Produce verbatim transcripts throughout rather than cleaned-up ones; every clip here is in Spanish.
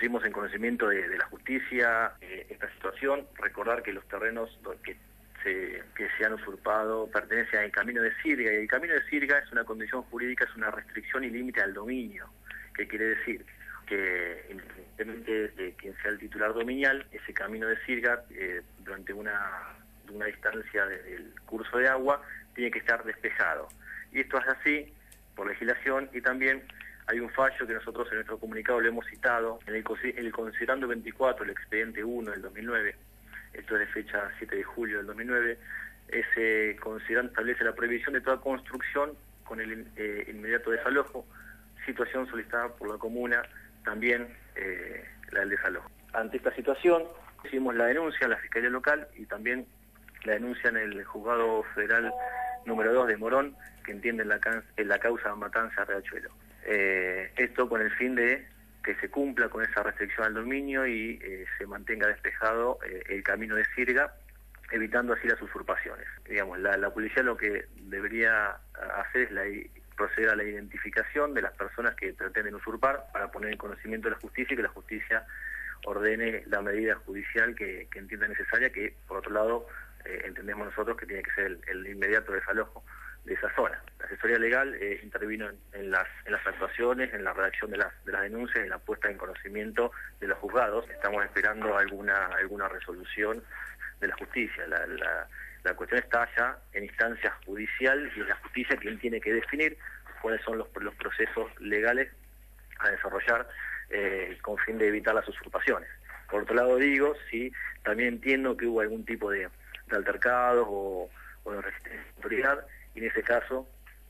pusimos en conocimiento de, de la justicia eh, esta situación. Recordar que los terrenos que se, que se han usurpado pertenecen al Camino de Sirga, y el Camino de Sirga es una condición jurídica, es una restricción y límite al dominio. ¿Qué quiere decir? Que independientemente de quien sea el titular dominial, ese Camino de Sirga, eh, durante una, una distancia del curso de agua, tiene que estar despejado. Y esto es así por legislación, y también hay un fallo que nosotros en nuestro comunicado lo hemos citado, en el, el considerando veinticuatro, el expediente uno del dos mil nueve, esto es de fecha siete de julio del dos mil nueve, ese considerando establece la prohibición de toda construcción con el eh, inmediato desalojo, situación solicitada por la comuna, también eh, la del desalojo. Ante esta situación, hicimos la denuncia a la Fiscalía Local y también la denuncia en el Juzgado Federal número dos de Morón, que entiende en la, en la causa Matanza Riachuelo. Eh, esto con el fin de que se cumpla con esa restricción al dominio y eh, se mantenga despejado eh, el Camino de Sirga, evitando así las usurpaciones. Digamos, la, la policía lo que debería hacer es la, proceder a la identificación de las personas que pretenden usurpar para poner en conocimiento de la justicia y que la justicia ordene la medida judicial que, que entienda necesaria, que por otro lado eh, entendemos nosotros que tiene que ser el, el inmediato desalojo de esa zona. La asesoría legal eh, intervino en, en, las, en las actuaciones, en la redacción de las, de las denuncias, en la puesta en conocimiento de los juzgados. Estamos esperando alguna, alguna resolución de la justicia. La, la, la cuestión está ya en instancia judicial y es la justicia quien tiene que definir cuáles son los, los procesos legales a desarrollar eh, con fin de evitar las usurpaciones. Por otro lado digo, sí, también entiendo que hubo algún tipo de, de altercados o, o de resistencia a la autoridad, y en ese caso,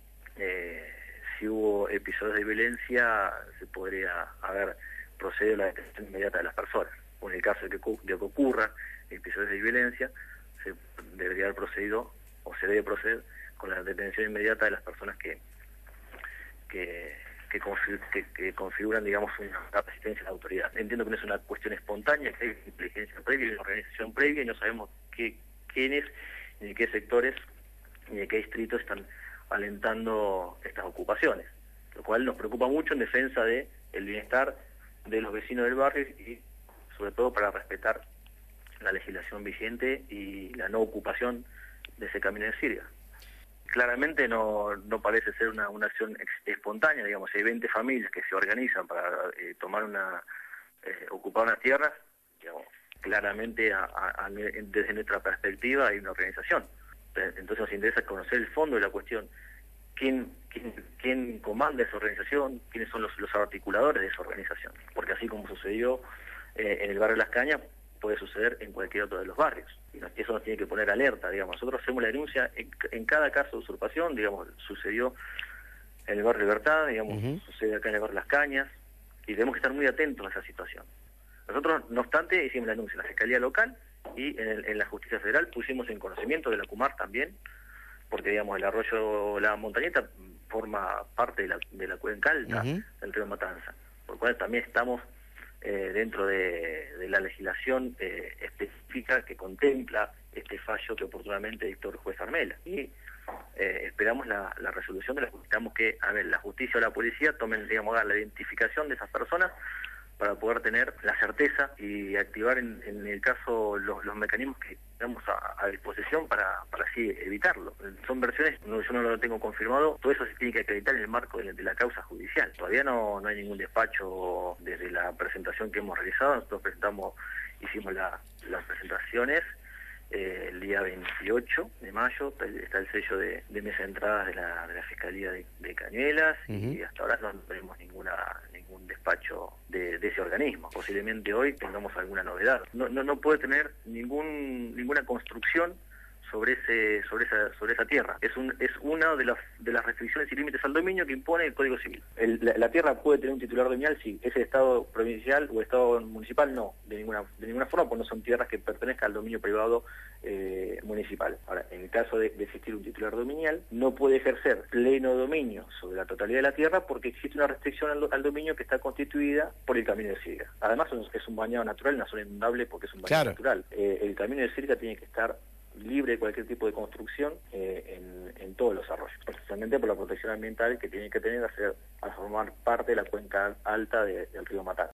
eh, si hubo episodios de violencia, se podría haber procedido a la detención inmediata de las personas. O en el caso de que, de que ocurra episodios de violencia, se debería haber procedido, o se debe proceder, con la detención inmediata de las personas que, que, que, config, que, que configuran, digamos, una resistencia a la autoridad. Entiendo que no es una cuestión espontánea, que hay inteligencia previa, una organización previa, y no sabemos qué, quiénes ni qué sectores ni de qué distritos están alentando estas ocupaciones, lo cual nos preocupa mucho en defensa de el bienestar de los vecinos del barrio y sobre todo para respetar la legislación vigente y la no ocupación de ese Camino de Sirga. Claramente no, no parece ser una, una acción espontánea, digamos, hay veinte familias que se organizan para eh, tomar una, eh, ocupar unas tierras, digamos, claramente a, a, a, desde nuestra perspectiva hay una organización. Entonces nos interesa conocer el fondo de la cuestión, quién, quién, quién comanda esa organización, quiénes son los, los articuladores de esa organización, porque así como sucedió eh, en el barrio Las Cañas, puede suceder en cualquier otro de los barrios, y nos, eso nos tiene que poner alerta, digamos. Nosotros hacemos la denuncia en, en cada caso de usurpación, digamos, sucedió en el barrio Libertad, digamos, uh-huh. sucede acá en el barrio Las Cañas, y tenemos que estar muy atentos a esa situación. Nosotros, no obstante, hicimos la denuncia en la Fiscalía Local, y en, el, en la Justicia Federal pusimos en conocimiento de la CUMAR también, porque digamos el arroyo La Montañeta forma parte de la, de la cuenca alta uh-huh. del río Matanza, por lo cual también estamos eh, dentro de, de la legislación eh, específica que contempla este fallo que oportunamente dictó el juez Armela, y eh, esperamos la, la resolución de la justicia. Esperamos que, a ver, la justicia o la policía tomen, digamos, la identificación de esas personas para poder tener la certeza y activar en, en el caso los, los mecanismos que tenemos a, a disposición para, para así evitarlo. Son versiones, no, yo no lo tengo confirmado, todo eso se tiene que acreditar en el marco de, de la causa judicial. Todavía no, no hay ningún despacho desde la presentación que hemos realizado. Nosotros presentamos, hicimos la, las presentaciones eh, el día veintiocho de mayo, está el sello de, de mesa de entradas de la, de la Fiscalía de, de Cañuelas, uh-huh. y hasta ahora no tenemos ninguna ningún despacho de, de ese organismo. Posiblemente hoy tengamos alguna novedad. No, no, no puede tener ningún ninguna construcción sobre ese sobre esa sobre esa tierra. Es un es una de las de las restricciones y límites al dominio que impone el Código Civil. El, la, la tierra puede tener un titular dominial, sí. ¿Es el Estado provincial o Estado municipal? No, de ninguna de ninguna forma, porque no son tierras que pertenezcan al dominio privado eh, municipal. Ahora, en el caso de, de existir un titular dominial, no puede ejercer pleno dominio sobre la totalidad de la tierra porque existe una restricción al, al dominio que está constituida por el Camino de Sirga. Además, es un bañado natural, una zona inundable porque es un bañado claro. natural. Eh, el Camino de Sirga tiene que estar libre de cualquier tipo de construcción eh, en, en todos los arroyos, precisamente por la protección ambiental que tiene que tener a, ser, a formar parte de la cuenca alta de, del río Matanza.